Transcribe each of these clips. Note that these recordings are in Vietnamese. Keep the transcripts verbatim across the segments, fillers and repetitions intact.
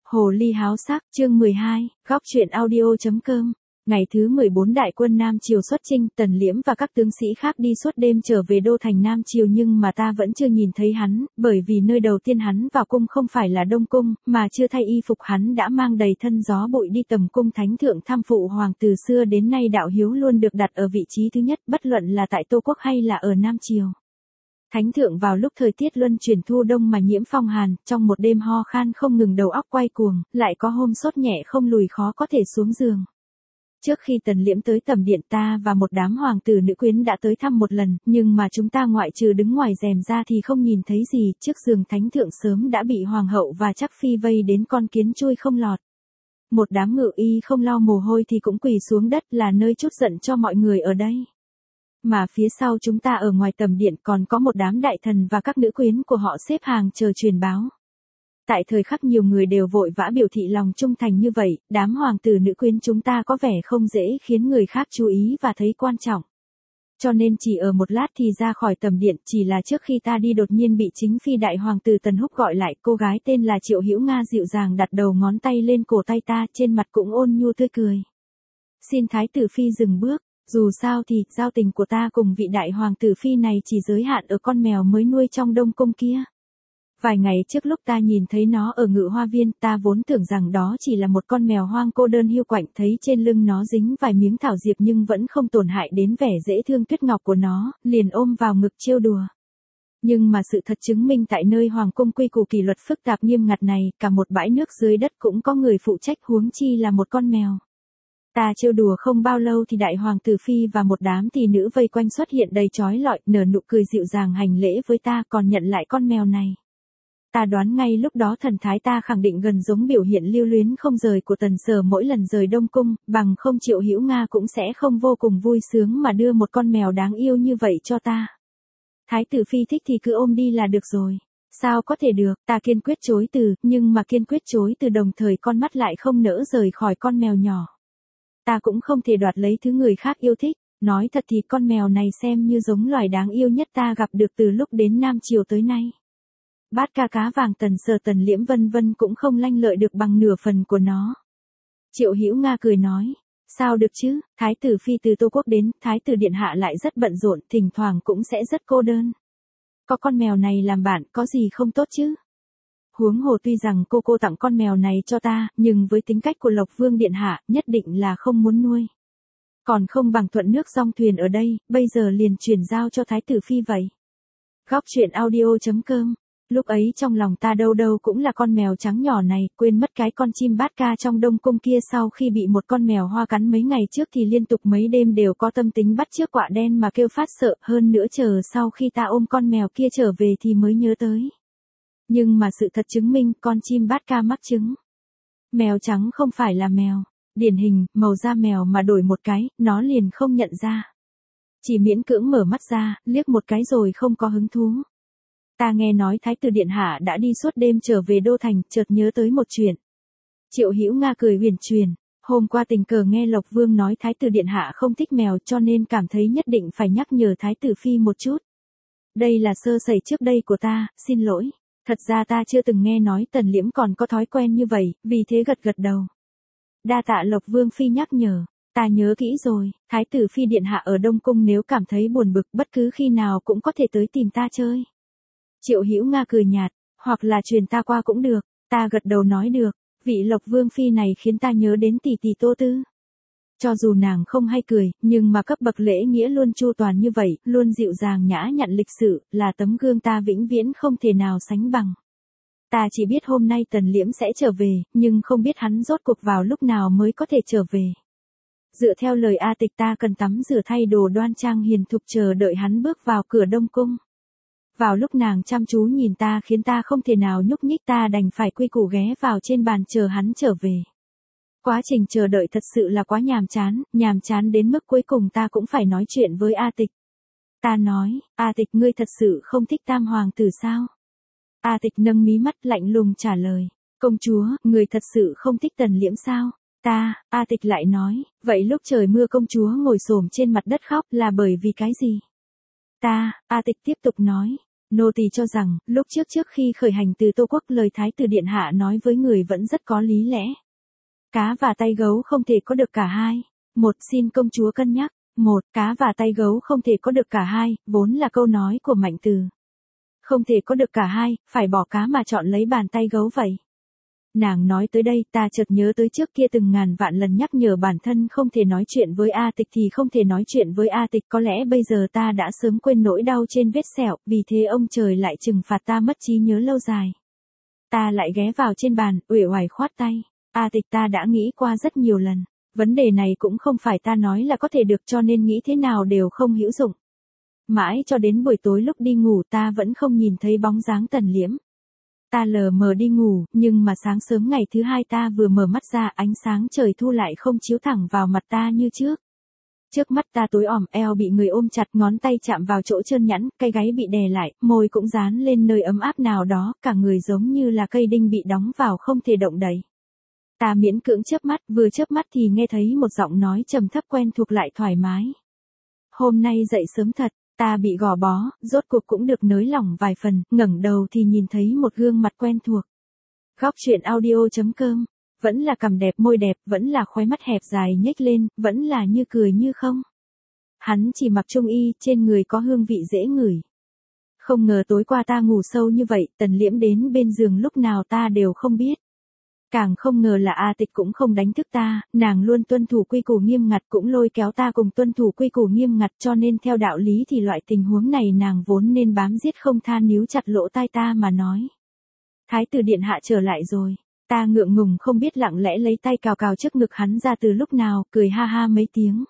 Hồ ly háo sắc, chương mười hai, góc truyện audio.com. Ngày thứ mười bốn đại quân Nam Triều xuất chinh, Tần Liễm và các tướng sĩ khác đi suốt đêm trở về đô thành Nam Triều, nhưng mà ta vẫn chưa nhìn thấy hắn, bởi vì nơi đầu tiên hắn vào cung không phải là Đông Cung, mà chưa thay y phục hắn đã mang đầy thân gió bụi đi tầm cung thánh thượng thăm phụ hoàng. Từ xưa đến nay đạo hiếu luôn được đặt ở vị trí thứ nhất, bất luận là tại Tô Quốc hay là ở Nam Triều. Thánh thượng vào lúc thời tiết luân chuyển thu đông mà nhiễm phong hàn, trong một đêm ho khan không ngừng, đầu óc quay cuồng, lại có hôm sốt nhẹ không lùi, khó có thể xuống giường. Trước khi Tần Liễm tới tầm điện, ta và một đám hoàng tử nữ quyến đã tới thăm một lần, nhưng mà chúng ta ngoại trừ đứng ngoài rèm ra thì không nhìn thấy gì. Trước giường thánh thượng sớm đã bị hoàng hậu và chắc phi vây đến con kiến chui không lọt. Một đám ngự y không lau mồ hôi thì cũng quỳ xuống đất, là nơi trút giận cho mọi người ở đây. Mà phía sau chúng ta ở ngoài tầm điện còn có một đám đại thần và các nữ quyến của họ xếp hàng chờ truyền báo. Tại thời khắc nhiều người đều vội vã biểu thị lòng trung thành như vậy, đám hoàng tử nữ quyến chúng ta có vẻ không dễ khiến người khác chú ý và thấy quan trọng. Cho nên chỉ ở một lát thì ra khỏi tầm điện, chỉ là trước khi ta đi đột nhiên bị chính phi đại hoàng tử Tần Húc gọi lại. Cô gái tên là Triệu Hữu Nga dịu dàng đặt đầu ngón tay lên cổ tay ta, trên mặt cũng ôn nhu tươi cười. Xin thái tử phi dừng bước. Dù sao thì, giao tình của ta cùng vị đại hoàng tử phi này chỉ giới hạn ở con mèo mới nuôi trong Đông Cung kia. Vài ngày trước lúc ta nhìn thấy nó ở Ngự Hoa Viên, ta vốn tưởng rằng đó chỉ là một con mèo hoang cô đơn hiu quạnh, thấy trên lưng nó dính vài miếng thảo diệp nhưng vẫn không tổn hại đến vẻ dễ thương tuyết ngọc của nó, liền ôm vào ngực trêu đùa. Nhưng mà sự thật chứng minh tại nơi hoàng cung quy củ kỷ luật phức tạp nghiêm ngặt này, cả một bãi nước dưới đất cũng có người phụ trách, huống chi là một con mèo. Ta trêu đùa không bao lâu thì đại hoàng tử phi và một đám tỷ nữ vây quanh xuất hiện đầy chói lọi, nở nụ cười dịu dàng hành lễ với ta, còn nhận lại con mèo này. Ta đoán ngay lúc đó thần thái ta khẳng định gần giống biểu hiện lưu luyến không rời của Tần Sở mỗi lần rời Đông Cung, bằng không Triệu Hữu Nga cũng sẽ không vô cùng vui sướng mà đưa một con mèo đáng yêu như vậy cho ta. Thái tử phi thích thì cứ ôm đi là được rồi. Sao có thể được, ta kiên quyết chối từ, nhưng mà kiên quyết chối từ đồng thời con mắt lại không nỡ rời khỏi con mèo nhỏ. Ta cũng không thể đoạt lấy thứ người khác yêu thích, nói thật thì con mèo này xem như giống loài đáng yêu nhất ta gặp được từ lúc đến Nam Triều tới nay. Bát ca cá vàng Tần Sở Tần Liễm vân vân cũng không lanh lợi được bằng nửa phần của nó. Triệu Hữu Nga cười nói, sao được chứ, thái tử phi từ Tô Quốc đến, thái tử điện hạ lại rất bận rộn, thỉnh thoảng cũng sẽ rất cô đơn. Có con mèo này làm bạn, có gì không tốt chứ? Huống hồ tuy rằng cô cô tặng con mèo này cho ta, nhưng với tính cách của Lộc Vương điện hạ, nhất định là không muốn nuôi. Còn không bằng thuận nước dong thuyền ở đây, bây giờ liền chuyển giao cho thái tử phi vậy. Góc truyện audio.com. Lúc ấy trong lòng ta đâu đâu cũng là con mèo trắng nhỏ này, quên mất cái con chim bát ca trong Đông Cung kia sau khi bị một con mèo hoa cắn mấy ngày trước thì liên tục mấy đêm đều có tâm tính bắt chước quạ đen mà kêu phát sợ, hơn nữa chờ sau khi ta ôm con mèo kia trở về thì mới nhớ tới. Nhưng mà sự thật chứng minh con chim bát ca mắc chứng. Mèo trắng không phải là mèo, điển hình, màu da mèo mà đổi một cái, nó liền không nhận ra. Chỉ miễn cưỡng mở mắt ra, liếc một cái rồi không có hứng thú. Ta nghe nói thái tử điện hạ đã đi suốt đêm trở về đô thành, chợt nhớ tới một chuyện. Triệu Hữu Nga cười huyền truyền, hôm qua tình cờ nghe Lộc Vương nói thái tử điện hạ không thích mèo cho nên cảm thấy nhất định phải nhắc nhở thái tử phi một chút. Đây là sơ sẩy trước đây của ta, xin lỗi. Thật ra ta chưa từng nghe nói Tần Liễm còn có thói quen như vậy, vì thế gật gật đầu. Đa tạ Lộc Vương phi nhắc nhở, ta nhớ kỹ rồi, thái tử phi điện hạ ở Đông Cung nếu cảm thấy buồn bực bất cứ khi nào cũng có thể tới tìm ta chơi. Triệu Hữu Nga cười nhạt, hoặc là truyền ta qua cũng được, ta gật đầu nói được, vị Lộc Vương phi này khiến ta nhớ đến tỷ tỷ Tô Tư. Cho dù nàng không hay cười, nhưng mà cấp bậc lễ nghĩa luôn chu toàn như vậy, luôn dịu dàng nhã nhặn lịch sự, là tấm gương ta vĩnh viễn không thể nào sánh bằng. Ta chỉ biết hôm nay Tần Liễm sẽ trở về, nhưng không biết hắn rốt cuộc vào lúc nào mới có thể trở về. Dựa theo lời A Tịch ta cần tắm rửa thay đồ đoan trang hiền thục chờ đợi hắn bước vào cửa Đông Cung. Vào lúc nàng chăm chú nhìn ta khiến ta không thể nào nhúc nhích, ta đành phải quy củ ghé vào trên bàn chờ hắn trở về. Quá trình chờ đợi thật sự là quá nhàm chán, nhàm chán đến mức cuối cùng ta cũng phải nói chuyện với A Tịch. Ta nói, A Tịch ngươi thật sự không thích tam hoàng tử sao? A Tịch nâng mí mắt lạnh lùng trả lời, công chúa, người thật sự không thích Tần Liễm sao? Ta, A Tịch lại nói, vậy lúc trời mưa công chúa ngồi xổm trên mặt đất khóc là bởi vì cái gì? Ta, A Tịch tiếp tục nói, Nô tỳ cho rằng, lúc trước trước khi khởi hành từ Tô Quốc lời Thái tử Điện Hạ nói với người vẫn rất có lý lẽ. Cá và tay gấu không thể có được cả hai. Một, xin công chúa cân nhắc. Một, cá và tay gấu không thể có được cả hai, vốn là câu nói của Mạnh Từ. Không thể có được cả hai, phải bỏ cá mà chọn lấy bàn tay gấu vậy. Nàng nói tới đây, ta chợt nhớ tới trước kia từng ngàn vạn lần nhắc nhở bản thân không thể nói chuyện với A Tịch thì không thể nói chuyện với A Tịch, có lẽ bây giờ ta đã sớm quên nỗi đau trên vết sẹo, vì thế ông trời lại trừng phạt ta mất trí nhớ lâu dài. Ta lại ghé vào trên bàn, uể oải khoát tay. A Tịch, ta đã nghĩ qua rất nhiều lần. Vấn đề này cũng không phải ta nói là có thể được, cho nên nghĩ thế nào đều không hữu dụng. Mãi cho đến buổi tối lúc đi ngủ ta vẫn không nhìn thấy bóng dáng Tần Liễm. Ta lờ mờ đi ngủ, nhưng mà sáng sớm ngày thứ hai ta vừa mở mắt ra, ánh sáng trời thu lại không chiếu thẳng vào mặt ta như trước. Trước mắt ta tối òm, eo bị người ôm chặt, ngón tay chạm vào chỗ trơn nhẵn, cái gáy bị đè lại, môi cũng dán lên nơi ấm áp nào đó, cả người giống như là cây đinh bị đóng vào không thể động đậy. Ta miễn cưỡng chớp mắt, vừa chớp mắt thì nghe thấy một giọng nói trầm thấp quen thuộc lại thoải mái. Hôm nay dậy sớm thật. Ta bị gò bó, rốt cuộc cũng được nới lỏng vài phần, ngẩng đầu thì nhìn thấy một gương mặt quen thuộc. Góc truyện audio chấm com, vẫn là cằm đẹp, môi đẹp, vẫn là khóe mắt hẹp dài nhếch lên, vẫn là như cười như không. Hắn chỉ mặc trung y, trên người có hương vị dễ ngửi. Không ngờ tối qua ta ngủ sâu như vậy, Tần Liễm đến bên giường lúc nào ta đều không biết. Càng không ngờ là A Tịch cũng không đánh thức ta, nàng luôn tuân thủ quy củ nghiêm ngặt, cũng lôi kéo ta cùng tuân thủ quy củ nghiêm ngặt, cho nên theo đạo lý thì loại tình huống này nàng vốn nên bám giết không tha, níu chặt lỗ tai ta mà nói. Thái tử Điện Hạ trở lại rồi. Ta ngượng ngùng không biết lặng lẽ lấy tay cào cào trước ngực hắn ra từ lúc nào, cười ha ha mấy tiếng.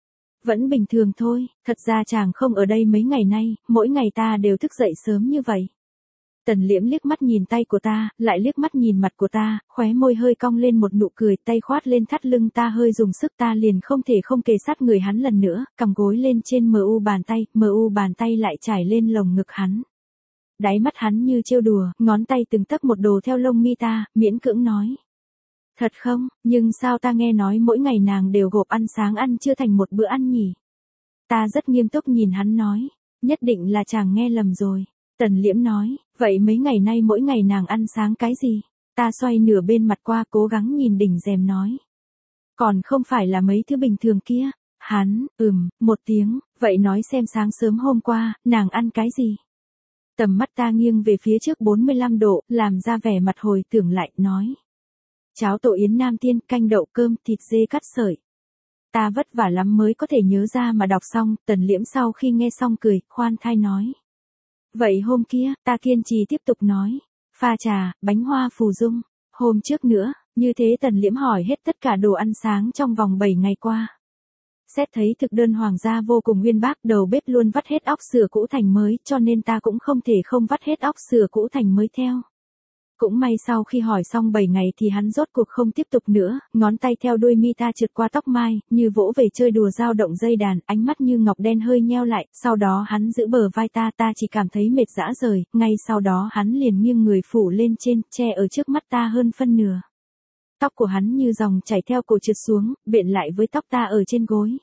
Vẫn bình thường thôi, thật ra chàng không ở đây mấy ngày nay, mỗi ngày ta đều thức dậy sớm như vậy. Tần Liễm liếc mắt nhìn tay của ta, lại liếc mắt nhìn mặt của ta, khóe môi hơi cong lên một nụ cười, tay khoát lên thắt lưng ta hơi dùng sức, ta liền không thể không kề sát người hắn lần nữa, cầm gối lên trên mờ u bàn tay, mờ u bàn tay lại trải lên lồng ngực hắn. Đáy mắt hắn như trêu đùa, ngón tay từng tấc một đồ theo lông mi ta, miễn cưỡng nói. Thật không, nhưng sao ta nghe nói mỗi ngày nàng đều gộp ăn sáng ăn chưa thành một bữa ăn nhỉ? Ta rất nghiêm túc nhìn hắn nói, nhất định là chàng nghe lầm rồi. Tần Liễm nói, vậy mấy ngày nay mỗi ngày nàng ăn sáng cái gì? Ta xoay nửa bên mặt qua cố gắng nhìn đỉnh rèm nói. Còn không phải là mấy thứ bình thường kia. Hắn, ừm, một tiếng, vậy nói xem sáng sớm hôm qua, nàng ăn cái gì? Tầm mắt ta nghiêng về phía trước bốn mươi lăm độ, làm ra vẻ mặt hồi tưởng lại, nói. Cháo tổ yến Nam Tiên, canh đậu cơm, thịt dê cắt sợi. Ta vất vả lắm mới có thể nhớ ra mà đọc xong, Tần Liễm sau khi nghe xong cười, khoan thai nói. Vậy hôm kia, ta kiên trì tiếp tục nói. Pha trà, bánh hoa phù dung. Hôm trước nữa, như thế Tần Liễm hỏi hết tất cả đồ ăn sáng trong vòng bảy ngày qua. Xét thấy thực đơn hoàng gia vô cùng uyên bác, đầu bếp luôn vắt hết óc sửa cũ thành mới, cho nên ta cũng không thể không vắt hết óc sửa cũ thành mới theo. Cũng may sau khi hỏi xong bảy ngày thì hắn rốt cuộc không tiếp tục nữa, ngón tay theo đuôi mi ta trượt qua tóc mai, như vỗ về chơi đùa dao động dây đàn, ánh mắt như ngọc đen hơi nheo lại, sau đó hắn giữ bờ vai ta, ta chỉ cảm thấy mệt rã rời, ngay sau đó hắn liền nghiêng người phủ lên trên, che ở trước mắt ta hơn phân nửa. Tóc của hắn như dòng chảy theo cổ trượt xuống, biện lại với tóc ta ở trên gối.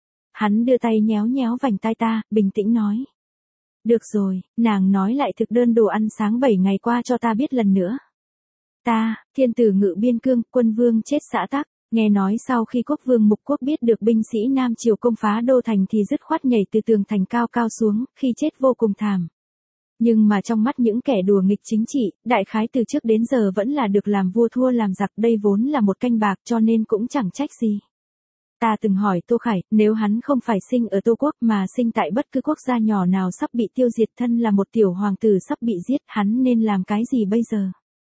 Hắn đưa tay nhéo nhéo vành tai ta, bình tĩnh nói. Được rồi, nàng nói lại thực đơn đồ ăn sáng bảy ngày qua cho ta biết lần nữa. Ta, thiên tử Ngự Biên Cương, quân vương chết xã tắc, nghe nói sau khi quốc vương Mục Quốc biết được binh sĩ Nam Triều công phá đô thành thì dứt khoát nhảy từ tường thành cao cao xuống, khi chết vô cùng thảm. Nhưng mà trong mắt những kẻ đùa nghịch chính trị, đại khái từ trước đến giờ vẫn là được làm vua thua làm giặc, đây vốn là một canh bạc cho nên cũng chẳng trách gì. Ta từng hỏi Tô Khải, nếu hắn không phải sinh ở Tô Quốc mà sinh tại bất cứ quốc gia nhỏ nào sắp bị tiêu diệt, thân là một tiểu hoàng tử sắp bị giết, hắn nên làm cái gì bây giờ?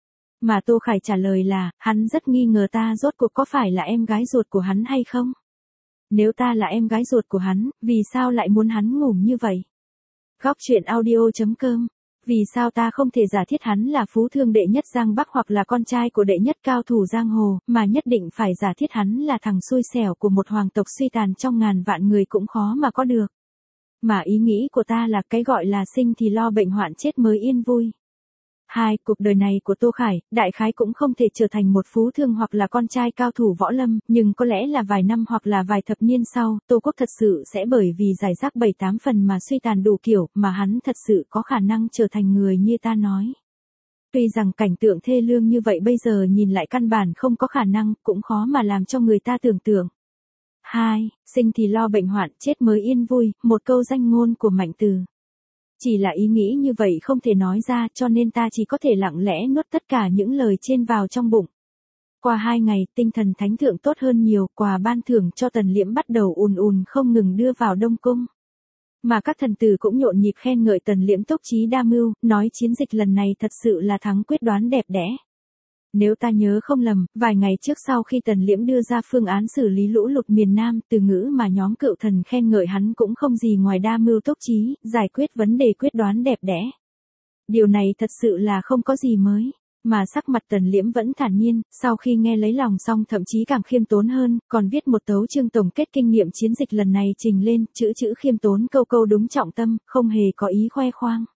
Mà Tô Khải trả lời là, hắn rất nghi ngờ ta rốt cuộc có phải là em gái ruột của hắn hay không? Nếu ta là em gái ruột của hắn, vì sao lại muốn hắn ngủm như vậy? Góc truyện audio chấm com. Vì sao ta không thể giả thiết hắn là phú thương đệ nhất Giang Bắc hoặc là con trai của đệ nhất cao thủ Giang Hồ, mà nhất định phải giả thiết hắn là thằng xui xẻo của một hoàng tộc suy tàn trong ngàn vạn người cũng khó mà có được. Mà ý nghĩ của ta là cái gọi là sinh thì lo bệnh hoạn chết mới yên vui. Hai, cuộc đời này của Tô Khải, đại khái cũng không thể trở thành một phú thương hoặc là con trai cao thủ võ lâm, nhưng có lẽ là vài năm hoặc là vài thập niên sau, Tô Quốc thật sự sẽ bởi vì giải rác bảy tám phần mà suy tàn đủ kiểu, mà hắn thật sự có khả năng trở thành người như ta nói. Tuy rằng cảnh tượng thê lương như vậy bây giờ nhìn lại căn bản không có khả năng, cũng khó mà làm cho người ta tưởng tượng. Hai, sinh thì lo bệnh hoạn, chết mới yên vui, một câu danh ngôn của Mạnh Từ. Chỉ là ý nghĩ như vậy không thể nói ra, cho nên ta chỉ có thể lặng lẽ nuốt tất cả những lời trên vào trong bụng. Qua hai ngày, tinh thần thánh thượng tốt hơn nhiều, quà ban thưởng cho Tần Liễm bắt đầu ùn ùn không ngừng đưa vào Đông Cung. Mà các thần tử cũng nhộn nhịp khen ngợi Tần Liễm tốc trí đa mưu, nói chiến dịch lần này thật sự là thắng quyết đoán đẹp đẽ. Nếu ta nhớ không lầm, vài ngày trước sau khi Tần Liễm đưa ra phương án xử lý lũ lụt miền Nam, từ ngữ mà nhóm cựu thần khen ngợi hắn cũng không gì ngoài đa mưu tốc trí, giải quyết vấn đề quyết đoán đẹp đẽ. Điều này thật sự là không có gì mới. Mà sắc mặt Tần Liễm vẫn thản nhiên, sau khi nghe lấy lòng xong thậm chí càng khiêm tốn hơn, còn viết một tấu chương tổng kết kinh nghiệm chiến dịch lần này trình lên, chữ chữ khiêm tốn câu câu đúng trọng tâm, không hề có ý khoe khoang.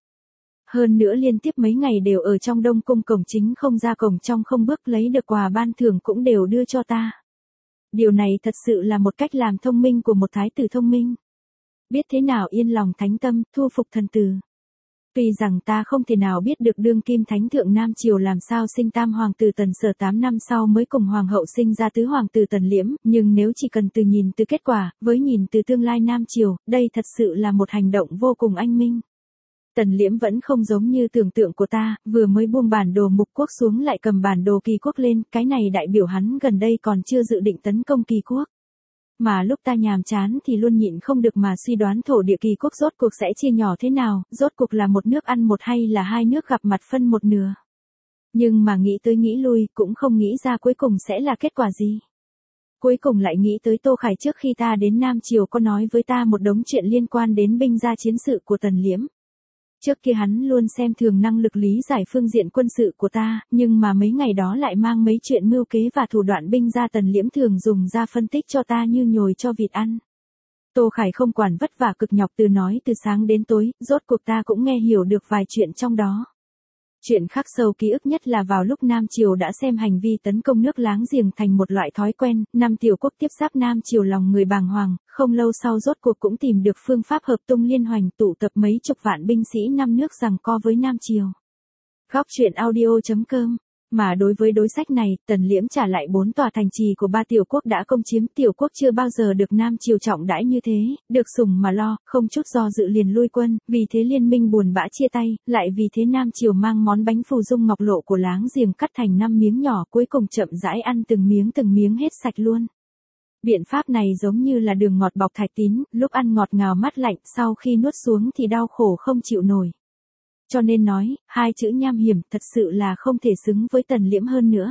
Hơn nữa liên tiếp mấy ngày đều ở trong Đông Cung cổng chính không ra cổng trong không bước, lấy được quà ban thưởng cũng đều đưa cho ta. Điều này thật sự là một cách làm thông minh của một thái tử thông minh. Biết thế nào yên lòng thánh tâm, thu phục thần tử. Tuy rằng ta không thể nào biết được đương kim thánh thượng Nam Triều làm sao sinh tam hoàng tử Tần Sở tám năm sau mới cùng hoàng hậu sinh ra tứ hoàng tử Tần Liễm, nhưng nếu chỉ cần từ nhìn từ kết quả, với nhìn từ tương lai Nam Triều, đây thật sự là một hành động vô cùng anh minh. Tần Liễm vẫn không giống như tưởng tượng của ta, vừa mới buông bản đồ mục quốc xuống lại cầm bản đồ kỳ quốc lên, cái này đại biểu hắn gần đây còn chưa dự định tấn công kỳ quốc. Mà lúc ta nhàm chán thì luôn nhịn không được mà suy đoán thổ địa kỳ quốc rốt cuộc sẽ chia nhỏ thế nào, rốt cuộc là một nước ăn một hay là hai nước gặp mặt phân một nửa. Nhưng mà nghĩ tới nghĩ lui cũng không nghĩ ra cuối cùng sẽ là kết quả gì. Cuối cùng lại nghĩ tới Tô Khải trước khi ta đến Nam Triều có nói với ta một đống chuyện liên quan đến binh gia chiến sự của Tần Liễm. Trước kia hắn luôn xem thường năng lực lý giải phương diện quân sự của ta, nhưng mà mấy ngày đó lại mang mấy chuyện mưu kế và thủ đoạn binh gia Tần Liễm thường dùng ra phân tích cho ta như nhồi cho vịt ăn. Tô Khải không quản vất vả cực nhọc từ nói từ sáng đến tối, rốt cuộc ta cũng nghe hiểu được vài chuyện trong đó. Chuyện khắc sâu ký ức nhất là vào lúc Nam Triều đã xem hành vi tấn công nước láng giềng thành một loại thói quen, năm tiểu quốc tiếp giáp Nam Triều lòng người bàng hoàng, không lâu sau rốt cuộc cũng tìm được phương pháp hợp tung liên hoành tụ tập mấy chục vạn binh sĩ năm nước giằng co với Nam Triều. Góc truyện audio chấm com. Mà đối với đối sách này, Tần Liễm trả lại bốn tòa thành trì của ba tiểu quốc đã công chiếm, tiểu quốc chưa bao giờ được Nam Triều trọng đãi như thế, được sủng mà lo, không chút do dự liền lui quân, vì thế liên minh buồn bã chia tay, lại vì thế Nam Triều mang món bánh phù dung ngọc lộ của láng giềng cắt thành năm miếng nhỏ, cuối cùng chậm rãi ăn từng miếng từng miếng hết sạch luôn. Biện pháp này giống như là đường ngọt bọc thạch tín, lúc ăn ngọt ngào mát lạnh, sau khi nuốt xuống thì đau khổ không chịu nổi. Cho nên nói, hai chữ nham hiểm thật sự là không thể xứng với Tần Liễm hơn nữa.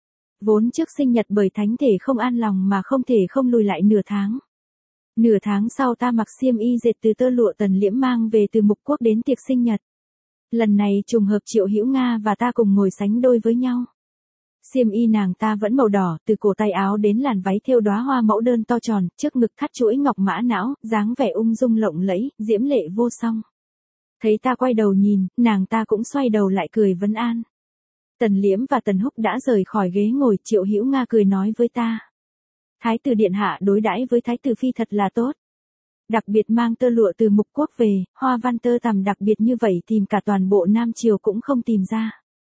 Vốn trước sinh nhật bởi thánh thể không an lòng mà không thể không lùi lại nửa tháng. Nửa tháng sau ta mặc xiêm y dệt từ tơ lụa Tần Liễm mang về từ mục quốc đến tiệc sinh nhật. Lần này trùng hợp Triệu Hữu Nga và ta cùng ngồi sánh đôi với nhau. Xiêm y nàng ta vẫn màu đỏ, từ cổ tay áo đến làn váy thêu đóa hoa mẫu đơn to tròn, trước ngực thắt chuỗi ngọc mã não, dáng vẻ ung dung lộng lẫy, diễm lệ vô song. Thấy ta quay đầu nhìn, nàng ta cũng xoay đầu lại cười vấn an. Tần Liễm và Tần Húc đã rời khỏi ghế ngồi, Triệu Hữu Nga cười nói với ta. Thái tử điện hạ đối đãi với thái tử phi thật là tốt. Đặc biệt mang tơ lụa từ mục quốc về, hoa văn tơ tằm đặc biệt như vậy tìm cả toàn bộ Nam Triều cũng không tìm ra.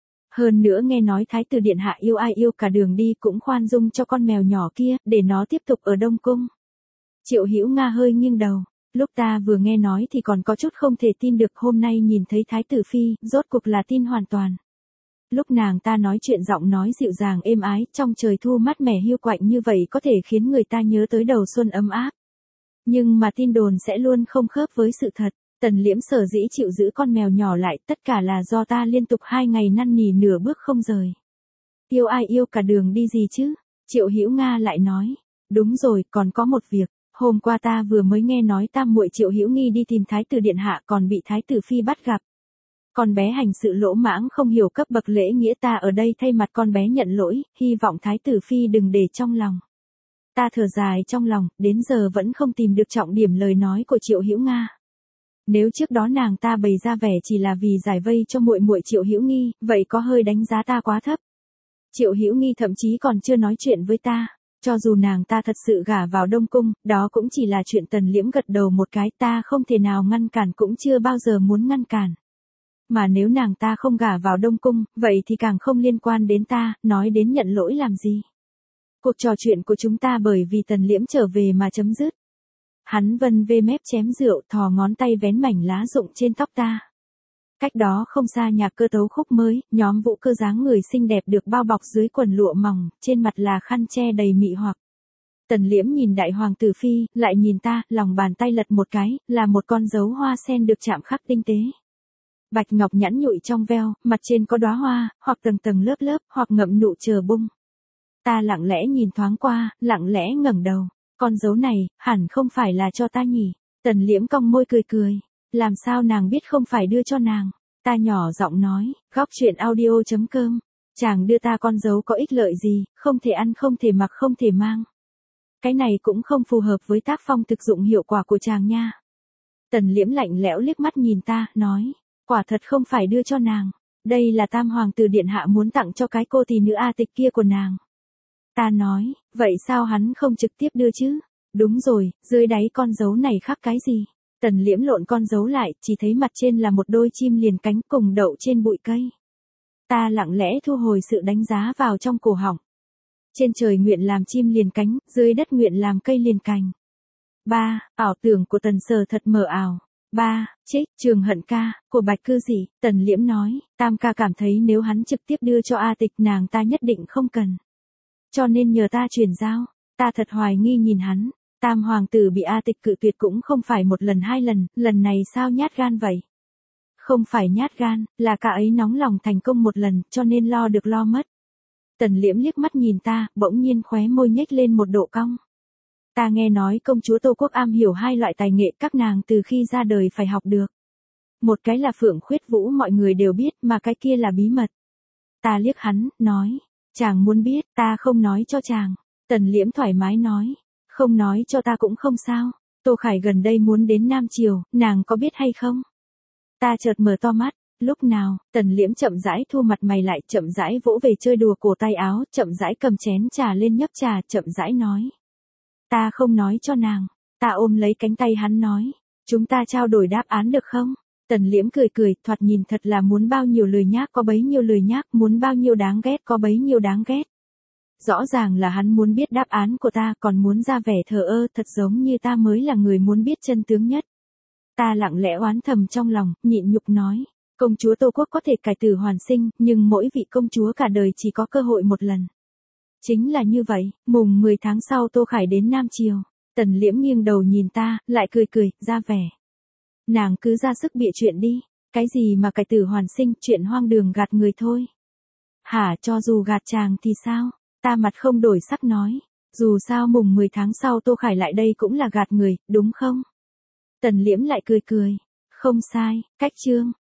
Hơn nữa nghe nói thái tử điện hạ yêu ai yêu cả đường đi cũng khoan dung cho con mèo nhỏ kia, để nó tiếp tục ở Đông Cung. Triệu Hữu Nga hơi nghiêng đầu. Lúc ta vừa nghe nói thì còn có chút không thể tin được, hôm nay nhìn thấy thái tử phi, rốt cuộc là tin hoàn toàn. Lúc nàng ta nói chuyện giọng nói dịu dàng êm ái, trong trời thu mát mẻ hiu quạnh như vậy có thể khiến người ta nhớ tới đầu xuân ấm áp. Nhưng mà tin đồn sẽ luôn không khớp với sự thật. Tần Liễm sở dĩ chịu giữ con mèo nhỏ lại, tất cả là do ta liên tục hai ngày năn nỉ nửa bước không rời. Yêu ai yêu cả đường đi gì chứ? Triệu Hữu Nga lại nói. Đúng rồi, còn có một việc. Hôm qua ta vừa mới nghe nói tam muội Triệu Hữu Nghi đi tìm thái tử điện hạ còn bị thái tử phi bắt gặp. Con bé hành sự lỗ mãng không hiểu cấp bậc lễ nghĩa, ta ở đây thay mặt con bé nhận lỗi, hy vọng thái tử phi đừng để trong lòng. Ta thở dài trong lòng, đến giờ vẫn không tìm được trọng điểm lời nói của Triệu Hữu Nga. Nếu trước đó nàng ta bày ra vẻ chỉ là vì giải vây cho muội muội Triệu Hữu Nghi, vậy có hơi đánh giá ta quá thấp. Triệu Hữu Nghi thậm chí còn chưa nói chuyện với ta, cho dù nàng ta thật sự gả vào Đông Cung, đó cũng chỉ là chuyện Tần Liễm gật đầu một cái, ta không thể nào ngăn cản cũng chưa bao giờ muốn ngăn cản. Mà nếu nàng ta không gả vào Đông Cung, vậy thì càng không liên quan đến ta, nói đến nhận lỗi làm gì. Cuộc trò chuyện của chúng ta bởi vì Tần Liễm trở về mà chấm dứt. Hắn vân vê mép chém rượu, thò ngón tay vén mảnh lá rụng trên tóc ta. Cách đó không xa nhà cơ tấu khúc mới, nhóm vũ cơ dáng người xinh đẹp được bao bọc dưới quần lụa mỏng, trên mặt là khăn che đầy mị hoặc. Tần Liễm nhìn đại hoàng tử phi, lại nhìn ta, lòng bàn tay lật một cái, là một con dấu hoa sen được chạm khắc tinh tế. Bạch ngọc nhẵn nhụi trong veo, mặt trên có đóa hoa, hoặc tầng tầng lớp lớp, hoặc ngậm nụ chờ bung. Ta lặng lẽ nhìn thoáng qua, lặng lẽ ngẩng đầu. Con dấu này, hẳn không phải là cho ta nhỉ? Tần Liễm cong môi cười cười. Làm sao nàng biết không phải đưa cho nàng? Ta nhỏ giọng nói, góc chuyện audio chấm com. Chàng đưa ta con dấu có ích lợi gì, không thể ăn không thể mặc không thể mang. Cái này cũng không phù hợp với tác phong thực dụng hiệu quả của chàng nha. Tần Liễm lạnh lẽo liếc mắt nhìn ta, nói, quả thật không phải đưa cho nàng. Đây là tam hoàng tử điện hạ muốn tặng cho cái cô tỷ nữ A Tịch kia của nàng. Ta nói, vậy sao hắn không trực tiếp đưa chứ? Đúng rồi, dưới đáy con dấu này khắc cái gì? Tần Liễm lộn con dấu lại, chỉ thấy mặt trên là một đôi chim liền cánh cùng đậu trên bụi cây. Ta lặng lẽ thu hồi sự đánh giá vào trong cổ họng. Trên trời nguyện làm chim liền cánh, dưới đất nguyện làm cây liền cành. Ba, ảo tưởng của Tần Sở thật mờ ảo. Ba, trích, Trường Hận ca, của Bạch Cư Dị, Tần Liễm nói, Tam ca cảm thấy nếu hắn trực tiếp đưa cho A Tịch nàng ta nhất định không cần. Cho nên nhờ ta chuyển giao, ta thật hoài nghi nhìn hắn. Tam hoàng tử bị A Tịch cự tuyệt cũng không phải một lần hai lần, lần này sao nhát gan vậy? Không phải nhát gan, là cả ấy nóng lòng thành công một lần, cho nên lo được lo mất. Tần Liễm liếc mắt nhìn ta, bỗng nhiên khóe môi nhếch lên một độ cong. Ta nghe nói công chúa Tô Quốc am hiểu hai loại tài nghệ các nàng từ khi ra đời phải học được. Một cái là Phượng Khuyết Vũ mọi người đều biết, mà cái kia là bí mật. Ta liếc hắn, nói, chàng muốn biết, ta không nói cho chàng. Tần Liễm thoải mái nói, không nói cho ta cũng không sao. Tô Khải gần đây muốn đến Nam Triều, nàng có biết hay không? Ta chợt mở to mắt, lúc nào? Tần Liễm chậm rãi thu mặt mày lại, chậm rãi vỗ về chơi đùa cổ tay áo, chậm rãi cầm chén trà lên nhấp trà, chậm rãi nói. Ta không nói cho nàng. Ta ôm lấy cánh tay hắn nói, chúng ta trao đổi đáp án được không? Tần Liễm cười cười, thoạt nhìn thật là muốn bao nhiêu lười nhác có bấy nhiêu lười nhác, muốn bao nhiêu đáng ghét có bấy nhiêu đáng ghét. Rõ ràng là hắn muốn biết đáp án của ta, còn muốn ra vẻ thờ ơ, thật giống như ta mới là người muốn biết chân tướng nhất. Ta lặng lẽ oán thầm trong lòng, nhịn nhục nói, công chúa Tô Quốc có thể cải tử hoàn sinh, nhưng mỗi vị công chúa cả đời chỉ có cơ hội một lần. Chính là như vậy, mùng mười tháng sau Tô Khải đến Nam Triều. Tần Liễm nghiêng đầu nhìn ta, lại cười cười, ra vẻ. Nàng cứ ra sức bịa chuyện đi, cái gì mà cải tử hoàn sinh, chuyện hoang đường gạt người thôi. Hả, cho dù gạt chàng thì sao? Ta mặt không đổi sắc nói, dù sao mùng mười tháng sau Tô Khải lại đây cũng là gạt người, đúng không? Tần Liễm lại cười cười, không sai, cách chương.